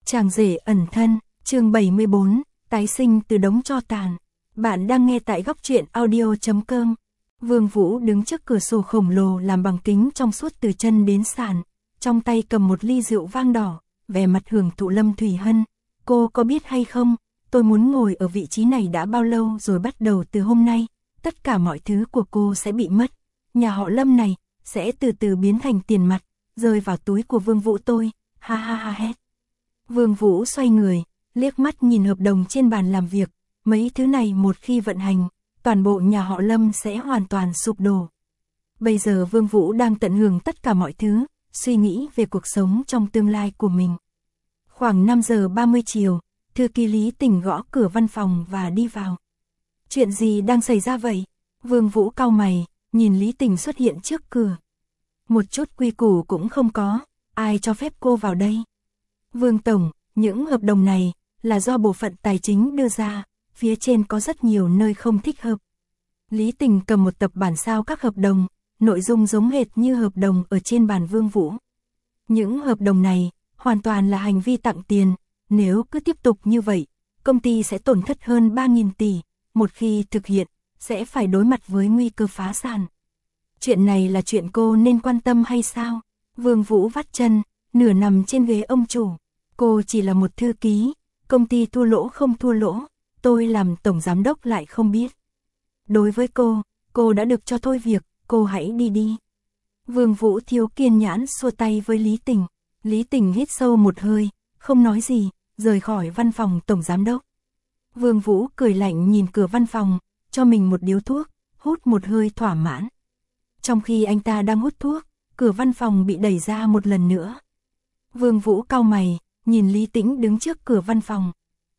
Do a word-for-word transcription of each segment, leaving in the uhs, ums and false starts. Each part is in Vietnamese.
Chàng rể ẩn thân, chương bảy mươi bốn, tái sinh từ đống tro tàn. Bạn đang nghe tại góc truyện audio chấm com. Vương Vũ đứng trước cửa sổ khổng lồ làm bằng kính trong suốt từ chân đến sàn, trong tay cầm một ly rượu vang đỏ, vẻ mặt hưởng thụ. Lâm Thủy Hân, cô có biết hay không, tôi muốn ngồi ở vị trí này đã bao lâu rồi, bắt đầu từ hôm nay, tất cả mọi thứ của cô sẽ bị mất. Nhà họ Lâm này sẽ từ từ biến thành tiền mặt, rơi vào túi của Vương Vũ tôi. Ha ha ha hét. Vương Vũ xoay người, liếc mắt nhìn hợp đồng trên bàn làm việc, mấy thứ này một khi vận hành, toàn bộ nhà họ Lâm sẽ hoàn toàn sụp đổ. Bây giờ Vương Vũ đang tận hưởng tất cả mọi thứ, suy nghĩ về cuộc sống trong tương lai của mình. Khoảng năm giờ ba mươi chiều, thư ký Lý Tình gõ cửa văn phòng và đi vào. Chuyện gì đang xảy ra vậy? Vương Vũ cau mày, nhìn Lý Tình xuất hiện trước cửa. Một chút quy củ cũng không có, ai cho phép cô vào đây? Vương Tổng, những hợp đồng này là do bộ phận tài chính đưa ra, phía trên có rất nhiều nơi không thích hợp. Lý Tình cầm một tập bản sao các hợp đồng, nội dung giống hệt như hợp đồng ở trên bàn Vương Vũ. Những hợp đồng này hoàn toàn là hành vi tặng tiền, nếu cứ tiếp tục như vậy, công ty sẽ tổn thất hơn ba nghìn tỷ, một khi thực hiện, sẽ phải đối mặt với nguy cơ phá sản. Chuyện này là chuyện cô nên quan tâm hay sao? Vương Vũ vắt chân, nửa nằm trên ghế ông chủ. Cô chỉ là một thư ký, công ty thua lỗ không thua lỗ, tôi làm tổng giám đốc lại không biết. Đối với cô, cô đã được cho thôi việc, cô hãy đi đi. Vương Vũ thiếu kiên nhẫn xua tay với Lý Tình. Lý Tình hít sâu một hơi, không nói gì, rời khỏi văn phòng tổng giám đốc. Vương Vũ cười lạnh nhìn cửa văn phòng, cho mình một điếu thuốc, hút một hơi thỏa mãn. Trong khi anh ta đang hút thuốc, cửa văn phòng bị đẩy ra một lần nữa. Vương Vũ cau mày, nhìn Lý Tĩnh đứng trước cửa văn phòng.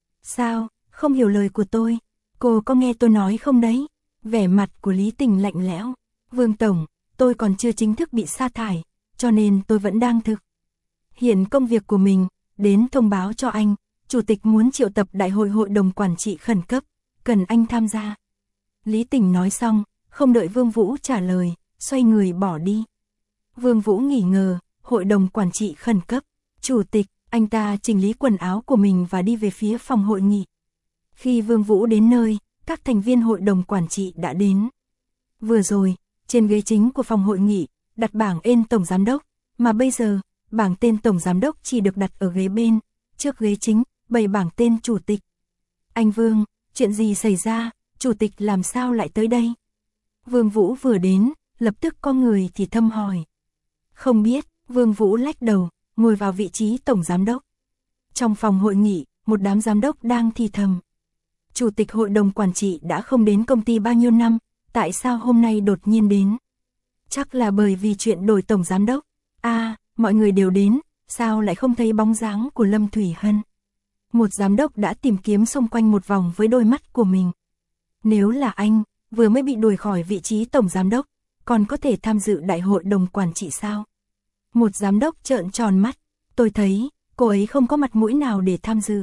Sao, không hiểu lời của tôi? Cô có nghe tôi nói không đấy? Vẻ mặt của Lý Tình lạnh lẽo. Vương Tổng, tôi còn chưa chính thức bị sa thải, cho nên tôi vẫn đang thực hiện công việc của mình, đến thông báo cho anh, chủ tịch muốn triệu tập đại hội hội đồng quản trị khẩn cấp, cần anh tham gia. Lý Tình nói xong, không đợi Vương Vũ trả lời, xoay người bỏ đi. Vương Vũ nghỉ ngờ, hội đồng quản trị khẩn cấp, chủ tịch, anh ta chỉnh lý quần áo của mình và đi về phía phòng hội nghị. Khi Vương Vũ đến nơi, các thành viên hội đồng quản trị đã đến. Vừa rồi, trên ghế chính của phòng hội nghị, đặt bảng tên tổng giám đốc, mà bây giờ, bảng tên tổng giám đốc chỉ được đặt ở ghế bên, trước ghế chính, bày bảng tên chủ tịch. Anh Vương, chuyện gì xảy ra, chủ tịch làm sao lại tới đây? Vương Vũ vừa đến, lập tức có người thì thầm hỏi. Không biết, Vương Vũ lách đầu, ngồi vào vị trí tổng giám đốc. Trong phòng hội nghị, một đám giám đốc đang thì thầm. Chủ tịch hội đồng quản trị đã không đến công ty bao nhiêu năm, tại sao hôm nay đột nhiên đến? Chắc là bởi vì chuyện đổi tổng giám đốc. À, mọi người đều đến, sao lại không thấy bóng dáng của Lâm Thủy Hân? Một giám đốc đã tìm kiếm xung quanh một vòng với đôi mắt của mình. Nếu là anh, vừa mới bị đuổi khỏi vị trí tổng giám đốc, còn có thể tham dự đại hội đồng quản trị sao? Một giám đốc trợn tròn mắt, tôi thấy, cô ấy không có mặt mũi nào để tham dự.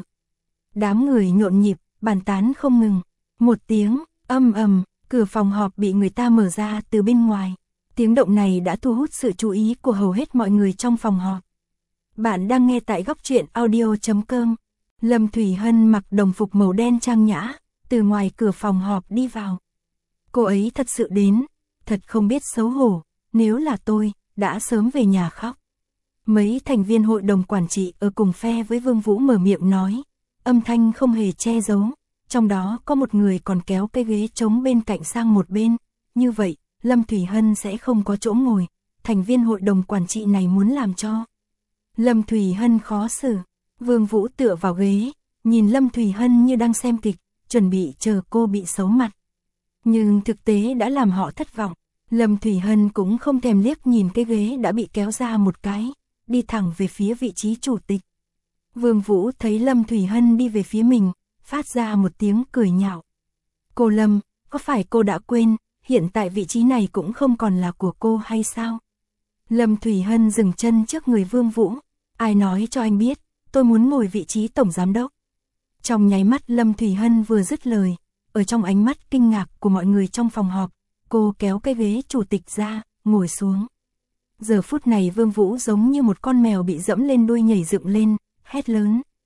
Đám người nhộn nhịp, bàn tán không ngừng. Một tiếng, âm ầm, cửa phòng họp bị người ta mở ra từ bên ngoài. Tiếng động này đã thu hút sự chú ý của hầu hết mọi người trong phòng họp. Bạn đang nghe tại góc truyện audio chấm com. Lâm Thủy Hân mặc đồng phục màu đen trang nhã, từ ngoài cửa phòng họp đi vào. Cô ấy thật sự đến, thật không biết xấu hổ, nếu là tôi, đã sớm về nhà khóc. Mấy thành viên hội đồng quản trị ở cùng phe với Vương Vũ mở miệng nói, âm thanh không hề che giấu, trong đó có một người còn kéo cái ghế trống bên cạnh sang một bên, như vậy, Lâm Thủy Hân sẽ không có chỗ ngồi, thành viên hội đồng quản trị này muốn làm cho Lâm Thủy Hân khó xử. Vương Vũ tựa vào ghế, nhìn Lâm Thủy Hân như đang xem kịch, chuẩn bị chờ cô bị xấu mặt. Nhưng thực tế đã làm họ thất vọng. Lâm Thủy Hân cũng không thèm liếc nhìn cái ghế đã bị kéo ra một cái, đi thẳng về phía vị trí chủ tịch. Vương Vũ thấy Lâm Thủy Hân đi về phía mình, phát ra một tiếng cười nhạo. Cô Lâm, có phải cô đã quên, hiện tại vị trí này cũng không còn là của cô hay sao? Lâm Thủy Hân dừng chân trước người Vương Vũ. Ai nói cho anh biết, tôi muốn ngồi vị trí tổng giám đốc. Trong nháy mắt Lâm Thủy Hân vừa dứt lời, ở trong ánh mắt kinh ngạc của mọi người trong phòng họp, cô kéo cái ghế chủ tịch ra, ngồi xuống. Giờ phút này Vương Vũ giống như một con mèo bị dẫm lên đuôi nhảy dựng lên, hét lớn,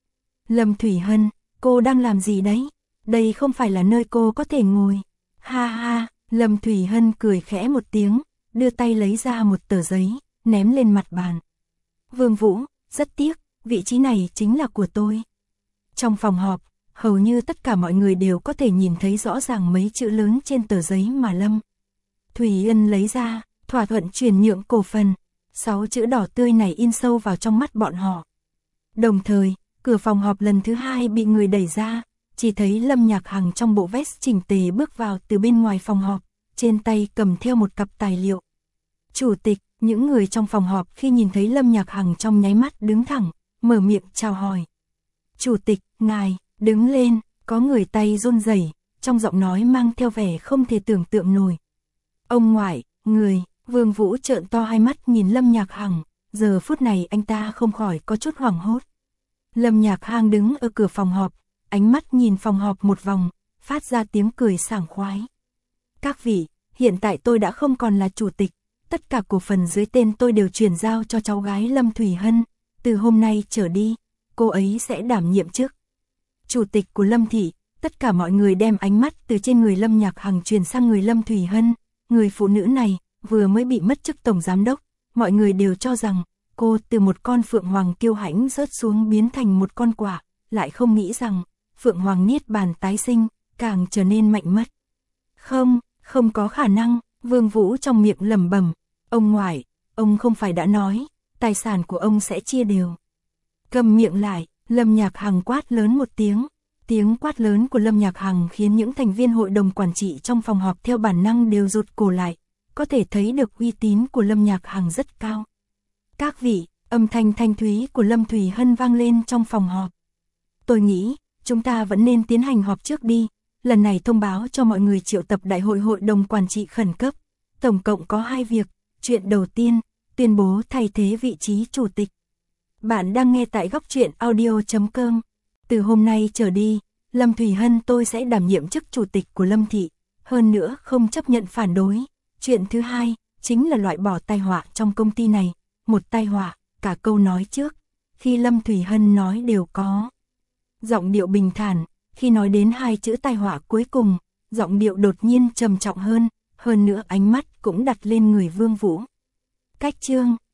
Lâm Thủy Hân, cô đang làm gì đấy? Đây không phải là nơi cô có thể ngồi. Ha ha, Lâm Thủy Hân cười khẽ một tiếng, đưa tay lấy ra một tờ giấy, ném lên mặt bàn. Vương Vũ, rất tiếc, vị trí này chính là của tôi. Trong phòng họp, hầu như tất cả mọi người đều có thể nhìn thấy rõ ràng mấy chữ lớn trên tờ giấy mà Lâm Thủy Hân lấy ra, thỏa thuận chuyển nhượng cổ phần. Sáu chữ đỏ tươi này in sâu vào trong mắt bọn họ. Đồng thời, cửa phòng họp lần thứ hai bị người đẩy ra, chỉ thấy Lâm Nhạc Hằng trong bộ vest chỉnh tề bước vào từ bên ngoài phòng họp, trên tay cầm theo một cặp tài liệu. Chủ tịch, những người trong phòng họp khi nhìn thấy Lâm Nhạc Hằng trong nháy mắt đứng thẳng, mở miệng chào hỏi. Chủ tịch, ngài, đứng lên, có người tay run rẩy, trong giọng nói mang theo vẻ không thể tưởng tượng nổi. Ông ngoại, người, Vương Vũ trợn to hai mắt nhìn Lâm Nhạc Hằng, giờ phút này anh ta không khỏi có chút hoảng hốt. Lâm Nhạc Hằng đứng ở cửa phòng họp, ánh mắt nhìn phòng họp một vòng, phát ra tiếng cười sảng khoái. Các vị, hiện tại tôi đã không còn là chủ tịch, tất cả cổ phần dưới tên tôi đều chuyển giao cho cháu gái Lâm Thủy Hân, từ hôm nay trở đi, cô ấy sẽ đảm nhiệm chức chủ tịch của Lâm thị. Tất cả mọi người đem ánh mắt từ trên người Lâm Nhạc Hằng truyền sang người Lâm Thủy Hân, người phụ nữ này vừa mới bị mất chức tổng giám đốc, mọi người đều cho rằng cô từ một con phượng hoàng kiêu hãnh rớt xuống biến thành một con quạ, lại không nghĩ rằng phượng hoàng niết bàn tái sinh, càng trở nên mạnh mất. Không, không có khả năng, Vương Vũ trong miệng lẩm bẩm, ông ngoại, ông không phải đã nói, tài sản của ông sẽ chia đều. Cầm miệng lại, Lâm Nhạc Hằng quát lớn một tiếng. Tiếng quát lớn của Lâm Nhạc Hằng khiến những thành viên hội đồng quản trị trong phòng họp theo bản năng đều rụt cổ lại, có thể thấy được uy tín của Lâm Nhạc Hằng rất cao. Các vị, âm thanh thanh thúy của Lâm Thủy Hân vang lên trong phòng họp. Tôi nghĩ, chúng ta vẫn nên tiến hành họp trước đi, lần này thông báo cho mọi người triệu tập đại hội hội đồng quản trị khẩn cấp. Tổng cộng có hai việc, chuyện đầu tiên, tuyên bố thay thế vị trí chủ tịch. Bạn đang nghe tại góc truyện audio chấm com. Từ hôm nay trở đi, Lâm Thủy Hân tôi sẽ đảm nhiệm chức chủ tịch của Lâm thị, hơn nữa không chấp nhận phản đối. Chuyện thứ hai, chính là loại bỏ tai họa trong công ty này, một tai họa, cả câu nói trước, khi Lâm Thủy Hân nói đều có giọng điệu bình thản, khi nói đến hai chữ tai họa cuối cùng, giọng điệu đột nhiên trầm trọng hơn, hơn nữa ánh mắt cũng đặt lên người Vương Vũ. Cách chương